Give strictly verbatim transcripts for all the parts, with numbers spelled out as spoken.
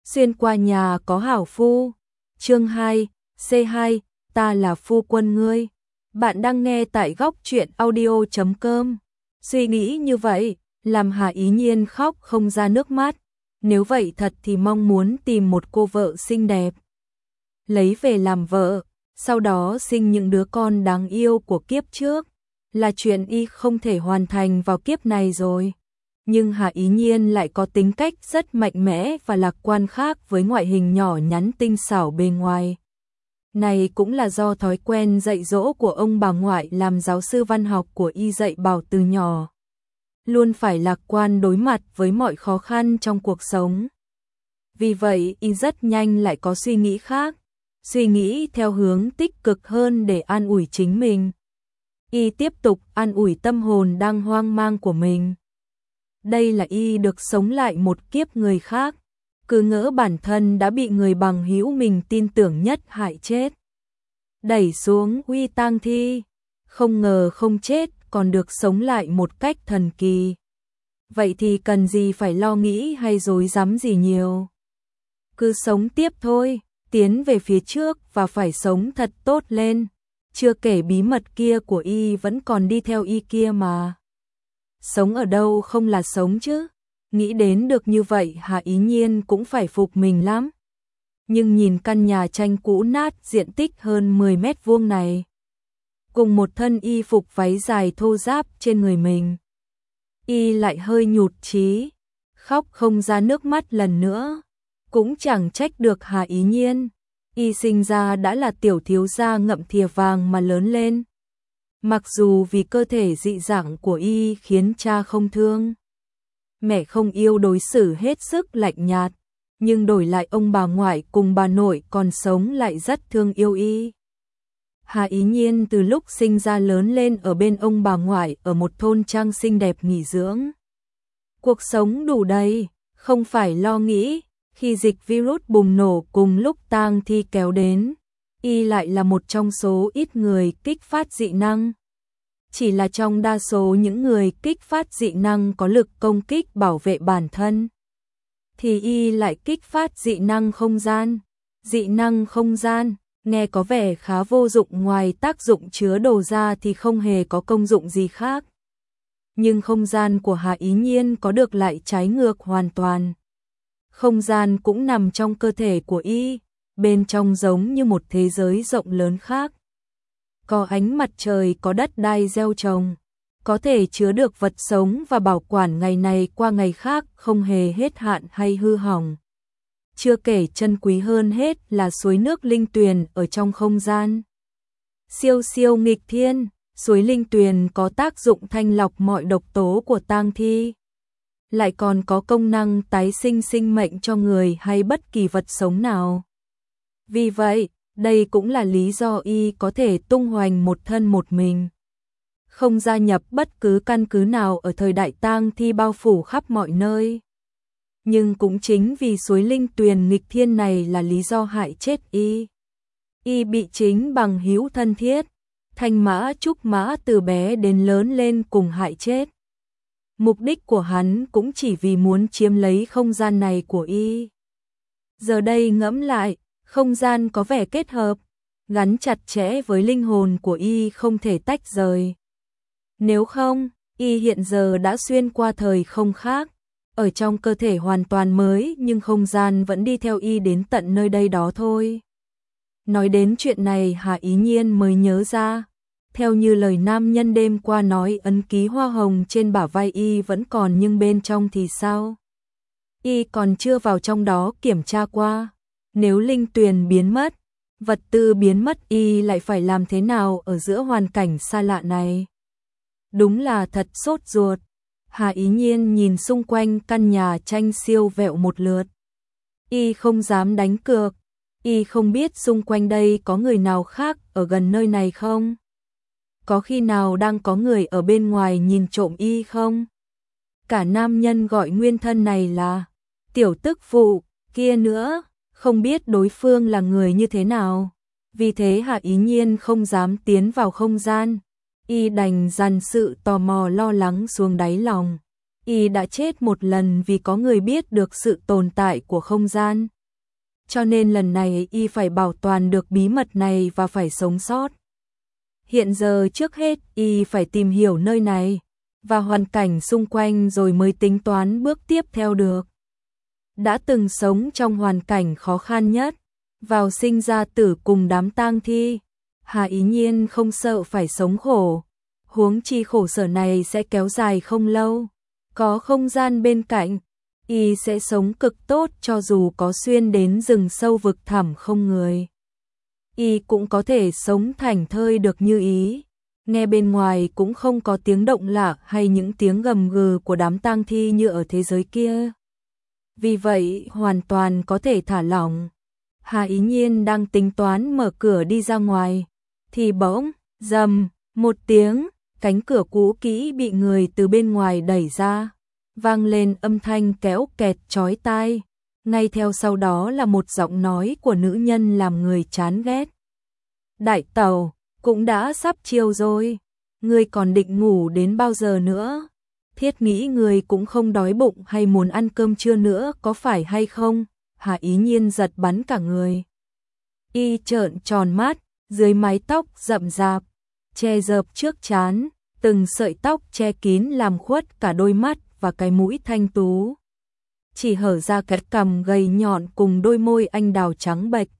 Xuyên qua nhà có hảo phu. Chương hai, C hai, ta là phu quân ngươi. Bạn đang nghe tại góc truyện audio chấm com. Suy nghĩ như vậy, làm Hà Ý Nhiên khóc không ra nước mắt. Nếu vậy thật thì mong muốn tìm một cô vợ xinh đẹp, lấy về làm vợ, sau đó sinh những đứa con đáng yêu của kiếp trước, là chuyện y không thể hoàn thành vào kiếp này rồi. Nhưng Hà Ý Nhiên lại có tính cách rất mạnh mẽ và lạc quan khác với ngoại hình nhỏ nhắn tinh xảo bề ngoài. Này cũng là do thói quen dạy dỗ của ông bà ngoại làm giáo sư văn học của y dạy bảo từ nhỏ. Luôn phải lạc quan đối mặt với mọi khó khăn trong cuộc sống. Vì vậy y rất nhanh lại có suy nghĩ khác, suy nghĩ theo hướng tích cực hơn để an ủi chính mình. Y tiếp tục an ủi tâm hồn đang hoang mang của mình. Đây là y được sống lại một kiếp người khác, cứ ngỡ bản thân đã bị người bằng hữu mình tin tưởng nhất hại chết, đẩy xuống uy tang thi, không ngờ không chết còn được sống lại một cách thần kỳ. Vậy thì cần gì phải lo nghĩ hay rối rắm gì nhiều. Cứ sống tiếp thôi, tiến về phía trước và phải sống thật tốt lên. Chưa kể bí mật kia của y vẫn còn đi theo y kia mà. Sống ở đâu không là sống chứ. Nghĩ đến được như vậy Hà Ý Nhiên cũng phải phục mình lắm. Nhưng nhìn căn nhà tranh cũ nát diện tích hơn mười mét vuông này, cùng một thân y phục váy dài thô ráp trên người mình, y lại hơi nhụt chí, khóc không ra nước mắt lần nữa. Cũng chẳng trách được Hà Ý Nhiên, y sinh ra đã là tiểu thiếu gia ngậm thìa vàng mà lớn lên. Mặc dù vì cơ thể dị dạng của y khiến cha không thương, mẹ không yêu đối xử hết sức lạnh nhạt, nhưng đổi lại ông bà ngoại cùng bà nội còn sống lại rất thương yêu y. Hà Ý Nhiên từ lúc sinh ra lớn lên ở bên ông bà ngoại ở một thôn trang xinh đẹp nghỉ dưỡng. Cuộc sống đủ đầy, không phải lo nghĩ. Khi dịch virus bùng nổ cùng lúc tang thi kéo đến, y lại là một trong số ít người kích phát dị năng. Chỉ là trong đa số những người kích phát dị năng có lực công kích bảo vệ bản thân, thì y lại kích phát dị năng không gian. Dị năng không gian, nghe có vẻ khá vô dụng, ngoài tác dụng chứa đồ ra thì không hề có công dụng gì khác. Nhưng không gian của Hà Ý Nhiên có được lại trái ngược hoàn toàn. Không gian cũng nằm trong cơ thể của y, bên trong giống như một thế giới rộng lớn khác. Có ánh mặt trời, có đất đai gieo trồng, có thể chứa được vật sống và bảo quản ngày này qua ngày khác không hề hết hạn hay hư hỏng. Chưa kể chân quý hơn hết là suối nước linh tuyền ở trong không gian. Siêu siêu nghịch thiên, suối linh tuyền có tác dụng thanh lọc mọi độc tố của tang thi, lại còn có công năng tái sinh sinh mệnh cho người hay bất kỳ vật sống nào. Vì vậy, đây cũng là lý do y có thể tung hoành một thân một mình, không gia nhập bất cứ căn cứ nào ở thời đại tang thi bao phủ khắp mọi nơi. Nhưng cũng chính vì suối linh tuyền nghịch thiên này là lý do hại chết y. Y bị chính bằng hữu thân thiết, Thanh Mã Trúc Mã từ bé đến lớn lên cùng hại chết. Mục đích của hắn cũng chỉ vì muốn chiếm lấy không gian này của y. Giờ đây ngẫm lại, không gian có vẻ kết hợp, gắn chặt chẽ với linh hồn của y không thể tách rời. Nếu không, y hiện giờ đã xuyên qua thời không khác, ở trong cơ thể hoàn toàn mới nhưng không gian vẫn đi theo y đến tận nơi đây đó thôi. Nói đến chuyện này Hà Ý Nhiên mới nhớ ra. Theo như lời nam nhân đêm qua nói, ấn ký hoa hồng trên bả vai y vẫn còn, nhưng bên trong thì sao? Y còn chưa vào trong đó kiểm tra qua. Nếu linh tuyền biến mất, vật tư biến mất, y lại phải làm thế nào ở giữa hoàn cảnh xa lạ này? Đúng là thật sốt ruột. Hà Ý Nhiên nhìn xung quanh căn nhà tranh siêu vẹo một lượt. Y không dám đánh cược. Y không biết xung quanh đây có người nào khác ở gần nơi này không? Có khi nào đang có người ở bên ngoài nhìn trộm y không? Cả nam nhân gọi nguyên thân này là tiểu tức phụ kia nữa, không biết đối phương là người như thế nào. Vì thế Hà Ý Nhiên không dám tiến vào không gian. Y đành dằn sự tò mò lo lắng xuống đáy lòng. Y đã chết một lần vì có người biết được sự tồn tại của không gian. cho nên lần này y phải bảo toàn được bí mật này và phải sống sót. Hiện giờ trước hết y phải tìm hiểu nơi này và hoàn cảnh xung quanh rồi mới tính toán bước tiếp theo được. Đã từng sống trong hoàn cảnh khó khăn nhất, vào sinh ra tử cùng đám tang thi, Hà Ý Nhiên không sợ phải sống khổ, huống chi khổ sở này sẽ kéo dài không lâu, có không gian bên cạnh, y sẽ sống cực tốt cho dù có xuyên đến rừng sâu vực thẳm không người. Y cũng có thể sống thảnh thơi được như ý, nghe bên ngoài cũng không có tiếng động lạ hay những tiếng gầm gừ của đám tang thi như ở thế giới kia. Vì vậy hoàn toàn có thể thả lỏng. Hà Ý Nhiên đang tính toán mở cửa đi ra ngoài, thì bỗng, rầm, một tiếng, cánh cửa cũ kỹ bị người từ bên ngoài đẩy ra, vang lên âm thanh kéo kẹt chói tai, ngay theo sau đó là một giọng nói của nữ nhân làm người chán ghét. Đại tẩu, cũng đã sắp chiều rồi, ngươi còn định ngủ đến bao giờ nữa? Thiết nghĩ người cũng không đói bụng hay muốn ăn cơm trưa nữa có phải hay không? Hà Ý Nhiên giật bắn cả người. Y trợn tròn mắt, dưới mái tóc rậm rạp, che rợp trước trán, từng sợi tóc che kín làm khuất cả đôi mắt và cái mũi thanh tú. Chỉ hở ra cái cằm gầy nhọn cùng đôi môi anh đào trắng bệch.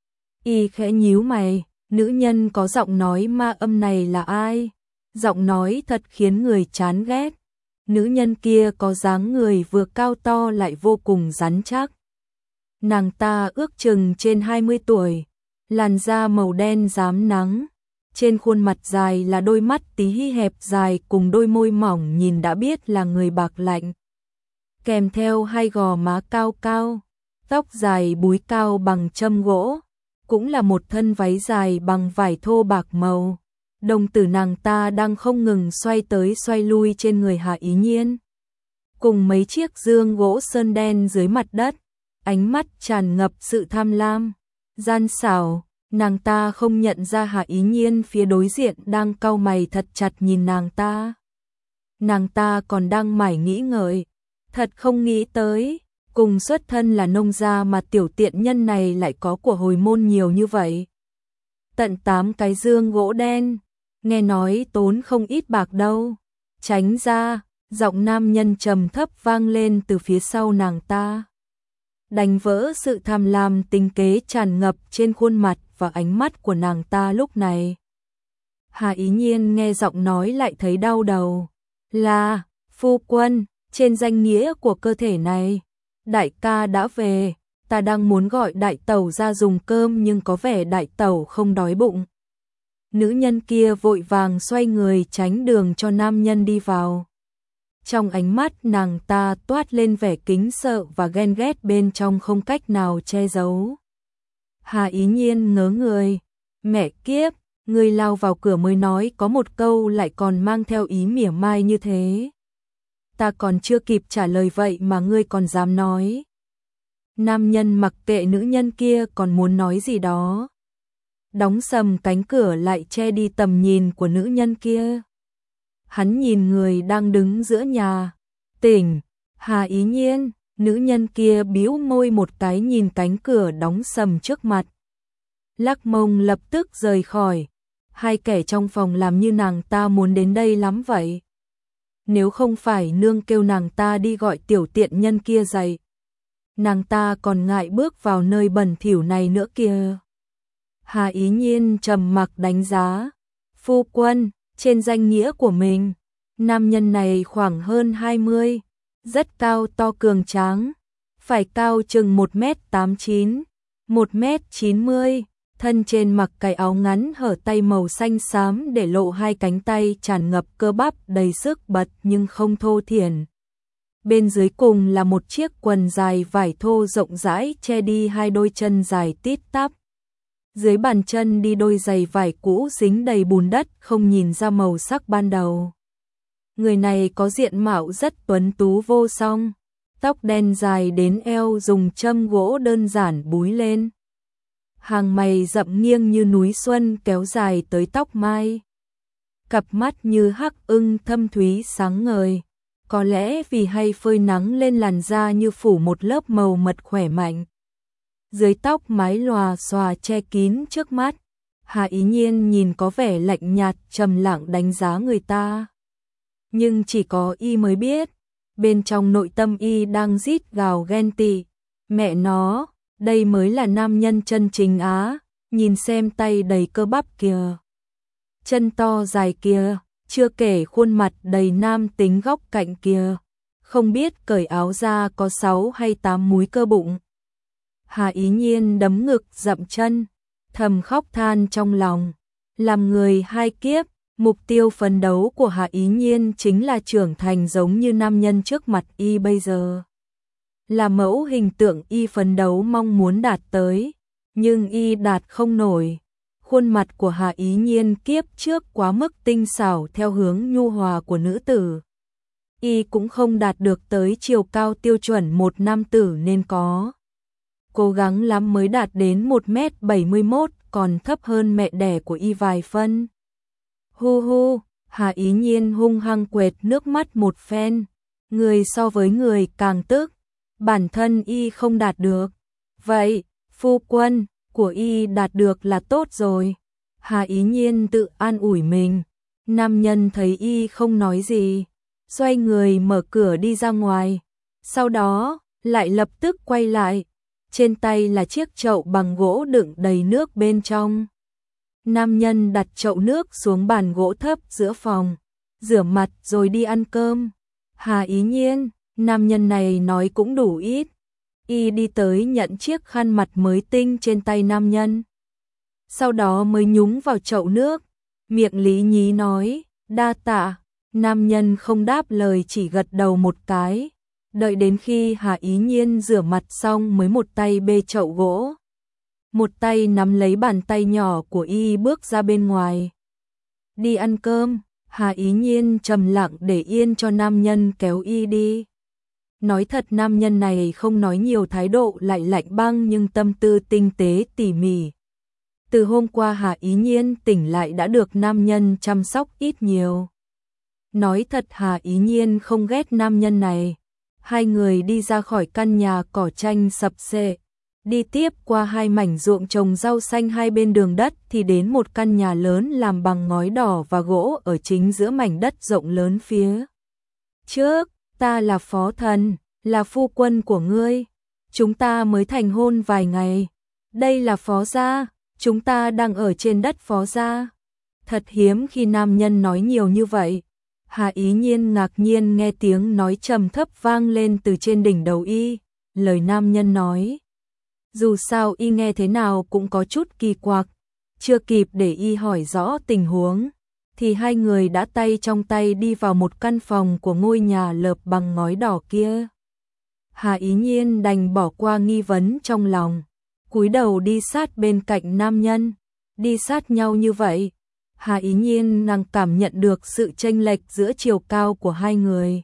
Y khẽ nhíu mày, nữ nhân có giọng nói ma âm này là ai? Giọng nói thật khiến người chán ghét. Nữ nhân kia có dáng người vừa cao to lại vô cùng rắn chắc. Nàng ta ước chừng trên hai mươi tuổi, làn da màu đen rám nắng, trên khuôn mặt dài là đôi mắt tí hi hẹp dài cùng đôi môi mỏng nhìn đã biết là người bạc lạnh. Kèm theo hai gò má cao cao, tóc dài búi cao bằng châm gỗ, cũng là một thân váy dài bằng vải thô bạc màu. Đồng tử nàng ta đang không ngừng xoay tới xoay lui trên người Hà Ý Nhiên. Cùng mấy chiếc dương gỗ sơn đen dưới mặt đất, ánh mắt tràn ngập sự tham lam, gian xảo, nàng ta không nhận ra Hà Ý Nhiên phía đối diện đang cau mày thật chặt nhìn nàng ta. Nàng ta còn đang mải nghĩ ngợi, thật không nghĩ tới, cùng xuất thân là nông gia mà tiểu tiện nhân này lại có của hồi môn nhiều như vậy. Tận tám cái dương gỗ đen, nghe nói tốn không ít bạc đâu. Tránh ra, giọng nam nhân trầm thấp vang lên từ phía sau nàng ta. Đánh vỡ sự tham lam tinh kế tràn ngập trên khuôn mặt và ánh mắt của nàng ta lúc này. Hà Ý Nhiên nghe giọng nói lại thấy đau đầu. Là, phu quân, trên danh nghĩa của cơ thể này, đại ca đã về, ta đang muốn gọi đại tẩu ra dùng cơm nhưng có vẻ đại tẩu không đói bụng. Nữ nhân kia vội vàng xoay người tránh đường cho nam nhân đi vào. Trong ánh mắt nàng ta toát lên vẻ kính sợ và ghen ghét bên trong không cách nào che giấu. Hà Ý Nhiên ngớ người, mẹ kiếp, người lao vào cửa mới nói có một câu lại còn mang theo ý mỉa mai như thế. Ta còn chưa kịp trả lời vậy mà ngươi còn dám nói. Nam nhân mặc kệ nữ nhân kia còn muốn nói gì đó. Đóng sầm cánh cửa lại che đi tầm nhìn của nữ nhân kia. Hắn nhìn người đang đứng giữa nhà. Tỉnh, Hà Ý Nhiên, nữ nhân kia bĩu môi một cái nhìn cánh cửa đóng sầm trước mặt. Lắc mông lập tức rời khỏi. Hai kẻ trong phòng làm như nàng ta muốn đến đây lắm vậy. Nếu không phải nương kêu nàng ta đi gọi tiểu tiện nhân kia dậy, nàng ta còn ngại bước vào nơi bẩn thỉu này nữa kìa. Hà Ý Nhiên trầm mặc đánh giá. Phu quân, trên danh nghĩa của mình, nam nhân này khoảng hơn hai mươi, rất cao to cường tráng, phải cao chừng một mét tám chín, một mét chín mươi, thân trên mặc cái áo ngắn hở tay màu xanh xám để lộ hai cánh tay tràn ngập cơ bắp đầy sức bật nhưng không thô thiển. Bên dưới cùng là một chiếc quần dài vải thô rộng rãi che đi hai đôi chân dài tít tắp. Dưới bàn chân đi đôi giày vải cũ dính đầy bùn đất không nhìn ra màu sắc ban đầu. Người này có diện mạo rất tuấn tú vô song, tóc đen dài đến eo dùng châm gỗ đơn giản búi lên. Hàng mày rậm nghiêng như núi xuân kéo dài tới tóc mai. Cặp mắt như hắc ưng thâm thúy sáng ngời, có lẽ vì hay phơi nắng lên làn da như phủ một lớp màu mật khỏe mạnh. dưới tóc mái lòa xòa che kín trước mắt. Hà Ý Nhiên nhìn có vẻ lạnh nhạt trầm lặng đánh giá người ta. Nhưng chỉ có y mới biết, bên trong nội tâm y đang rít gào ghen tị. Mẹ nó, đây mới là nam nhân chân chính á, nhìn xem tay đầy cơ bắp kìa. Chân to dài kìa, chưa kể khuôn mặt đầy nam tính góc cạnh kìa. Không biết cởi áo ra có sáu hay tám múi cơ bụng. Hà Ý Nhiên đấm ngực dậm chân, thầm khóc than trong lòng. Làm người hai kiếp, mục tiêu phấn đấu của Hà Ý Nhiên chính là trưởng thành giống như nam nhân trước mặt y bây giờ. Là mẫu hình tượng y phấn đấu mong muốn đạt tới, nhưng y đạt không nổi. Khuôn mặt của Hà Ý Nhiên kiếp trước quá mức tinh xảo theo hướng nhu hòa của nữ tử. Y cũng không đạt được tới chiều cao tiêu chuẩn một nam tử nên có. Cố gắng lắm mới đạt đến một mét bảy mươi mốt, còn thấp hơn mẹ đẻ của y vài phân. Hu hu, Hà Ý Nhiên hung hăng quệt nước mắt một phen. Người so với người càng tức, bản thân y không đạt được. Vậy, phu quân của y đạt được là tốt rồi. Hà Ý Nhiên tự an ủi mình. Nam nhân thấy y không nói gì, xoay người mở cửa đi ra ngoài. Sau đó, lại lập tức quay lại. Trên tay là chiếc chậu bằng gỗ đựng đầy nước bên trong. Nam nhân đặt chậu nước xuống bàn gỗ thấp giữa phòng, rửa mặt rồi đi ăn cơm. Hà Ý Nhiên, nam nhân này nói cũng đủ ít. Y đi tới nhận chiếc khăn mặt mới tinh trên tay nam nhân. Sau đó mới nhúng vào chậu nước, miệng lý nhí nói, đa tạ. Nam nhân không đáp lời chỉ gật đầu một cái. Đợi đến khi Hà Ý Nhiên rửa mặt xong mới một tay bê chậu gỗ, một tay nắm lấy bàn tay nhỏ của y bước ra bên ngoài. Đi ăn cơm, Hà Ý Nhiên trầm lặng để yên cho nam nhân kéo y đi. Nói thật nam nhân này không nói nhiều, thái độ lại lạnh băng nhưng tâm tư tinh tế tỉ mỉ. Từ hôm qua Hà Ý Nhiên tỉnh lại đã được nam nhân chăm sóc ít nhiều. Nói thật Hà Ý Nhiên không ghét nam nhân này. Hai người đi ra khỏi căn nhà cỏ tranh sập xệ, đi tiếp qua hai mảnh ruộng trồng rau xanh hai bên đường đất thì đến một căn nhà lớn làm bằng ngói đỏ và gỗ ở chính giữa mảnh đất rộng lớn phía trước. Ta là Phó Thần, là phu quân của ngươi. Chúng ta mới thành hôn vài ngày. Đây là Phó gia, chúng ta đang ở trên đất Phó gia. Thật hiếm khi nam nhân nói nhiều như vậy. Hà Ý Nhiên ngạc nhiên nghe tiếng nói trầm thấp vang lên từ trên đỉnh đầu y. Lời nam nhân nói, dù sao y nghe thế nào cũng có chút kỳ quặc. Chưa kịp để y hỏi rõ tình huống, thì hai người đã tay trong tay đi vào một căn phòng của ngôi nhà lợp bằng ngói đỏ kia. Hà Ý Nhiên đành bỏ qua nghi vấn trong lòng, cúi đầu đi sát bên cạnh nam nhân. Đi sát nhau như vậy, Hà Ý Nhiên nàng cảm nhận được sự chênh lệch giữa chiều cao của hai người.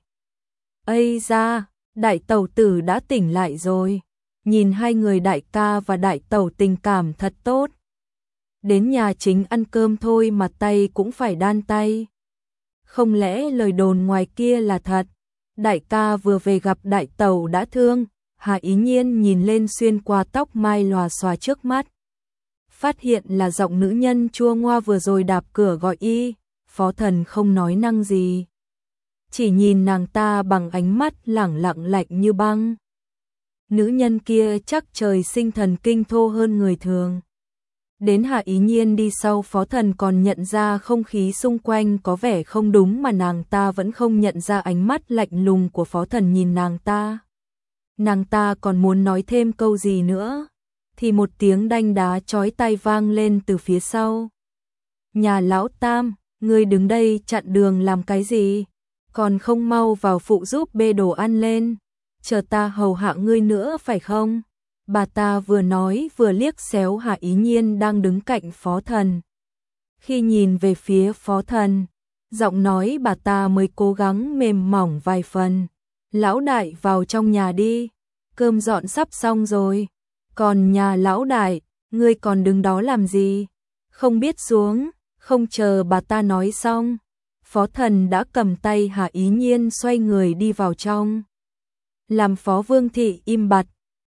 Ây da, đại tẩu tử đã tỉnh lại rồi. Nhìn hai người đại ca và đại tẩu tình cảm thật tốt. Đến nhà chính ăn cơm thôi mà tay cũng phải đan tay. Không lẽ lời đồn ngoài kia là thật? Đại ca vừa về gặp đại tẩu đã thương. Hà Ý Nhiên nhìn lên xuyên qua tóc mai lòa xòa trước mắt, phát hiện là giọng nữ nhân chua ngoa vừa rồi đạp cửa gọi y. Phó Thần không nói năng gì, chỉ nhìn nàng ta bằng ánh mắt lẳng lặng lạnh như băng. Nữ nhân kia chắc trời sinh thần kinh thô hơn người thường. Đến Hà Ý Nhiên đi sau Phó Thần còn nhận ra không khí xung quanh có vẻ không đúng mà nàng ta vẫn không nhận ra ánh mắt lạnh lùng của Phó Thần nhìn nàng ta. Nàng ta còn muốn nói thêm câu gì nữa, thì một tiếng đanh đá chói tai vang lên từ phía sau. Nhà lão Tam, ngươi đứng đây chặn đường làm cái gì? Còn không mau vào phụ giúp bê đồ ăn lên, chờ ta hầu hạ ngươi nữa phải không? Bà ta vừa nói vừa liếc xéo Hà Ý Nhiên đang đứng cạnh Phó Thần. Khi nhìn về phía Phó Thần, giọng nói bà ta mới cố gắng mềm mỏng vài phần. Lão đại vào trong nhà đi, cơm dọn sắp xong rồi. Còn nhà lão đại, ngươi còn đứng đó làm gì? Không biết xuống. Không chờ bà ta nói xong, Phó Thần đã cầm tay Hà Ý Nhiên xoay người đi vào trong. Làm Phó Vương thị im bặt,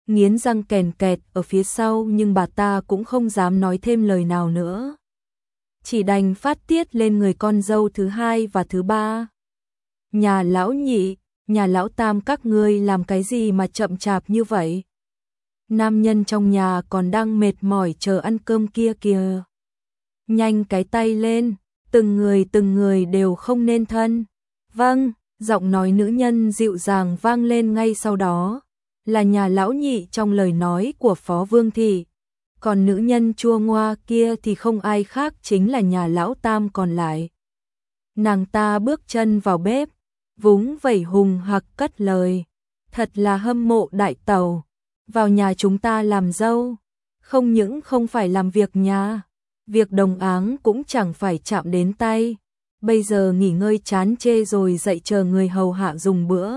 nghiến răng kèn kẹt ở phía sau nhưng bà ta cũng không dám nói thêm lời nào nữa. Chỉ đành phát tiết lên người con dâu thứ hai và thứ ba. Nhà lão nhị, nhà lão tam các ngươi làm cái gì mà chậm chạp như vậy? Nam nhân trong nhà còn đang mệt mỏi chờ ăn cơm kia kìa. Nhanh cái tay lên, từng người từng người đều không nên thân. Vâng, giọng nói nữ nhân dịu dàng vang lên ngay sau đó. Là nhà lão nhị trong lời nói của Phó Vương Thị. Còn nữ nhân chua ngoa kia thì không ai khác chính là nhà lão tam còn lại. Nàng ta bước chân vào bếp, vúng vẩy hùng hặc cất lời. Thật là hâm mộ đại tẩu, vào nhà chúng ta làm dâu. Không những không phải làm việc nhà, việc đồng áng cũng chẳng phải chạm đến tay. Bây giờ nghỉ ngơi chán chê rồi dậy chờ người hầu hạ dùng bữa.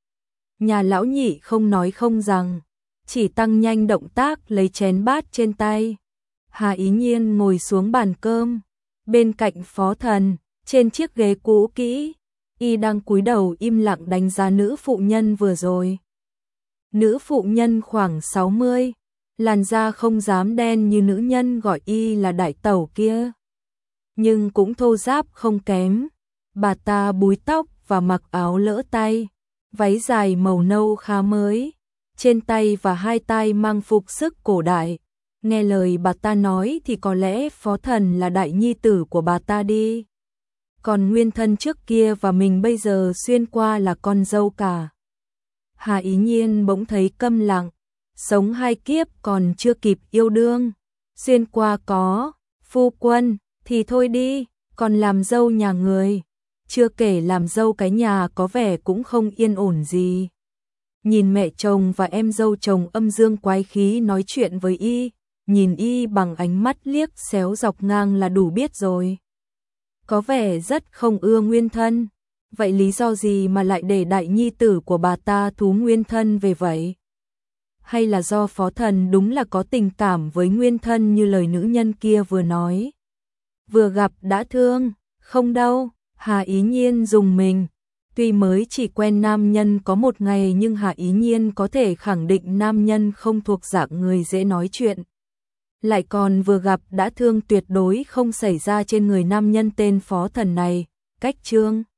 Nhà lão nhị không nói không rằng, chỉ tăng nhanh động tác lấy chén bát trên tay. Hà Ý Nhiên ngồi xuống bàn cơm, bên cạnh Phó Thần, trên chiếc ghế cũ kỹ, y đang cúi đầu im lặng đánh giá nữ phụ nhân vừa rồi. Nữ phụ nhân khoảng sáu mươi, làn da không dám đen như nữ nhân gọi y là đại tẩu kia, nhưng cũng thô ráp không kém. Bà ta búi tóc và mặc áo lỡ tay, váy dài màu nâu khá mới, trên tay và hai tay mang phục sức cổ đại. Nghe lời bà ta nói thì có lẽ Phó Thần là đại nhi tử của bà ta đi. Còn nguyên thân trước kia và mình bây giờ xuyên qua là con dâu cả. Hà Ý Nhiên bỗng thấy câm lặng, sống hai kiếp còn chưa kịp yêu đương. Xuyên qua có phu quân thì thôi đi, còn làm dâu nhà người. Chưa kể làm dâu cái nhà có vẻ cũng không yên ổn gì. Nhìn mẹ chồng và em dâu chồng âm dương quái khí nói chuyện với y, nhìn y bằng ánh mắt liếc xéo dọc ngang là đủ biết rồi. Có vẻ rất không ưa nguyên thân. Vậy lý do gì mà lại để đại nhi tử của bà ta thú nguyên thân về vậy? Hay là do Phó Thần đúng là có tình cảm với nguyên thân như lời nữ nhân kia vừa nói? Vừa gặp đã thương, không đâu. Hà Ý Nhiên dùng mình. Tuy mới chỉ quen nam nhân có một ngày nhưng Hà Ý Nhiên có thể khẳng định nam nhân không thuộc dạng người dễ nói chuyện. Lại còn vừa gặp đã thương tuyệt đối không xảy ra trên người nam nhân tên Phó Thần này. Cách chương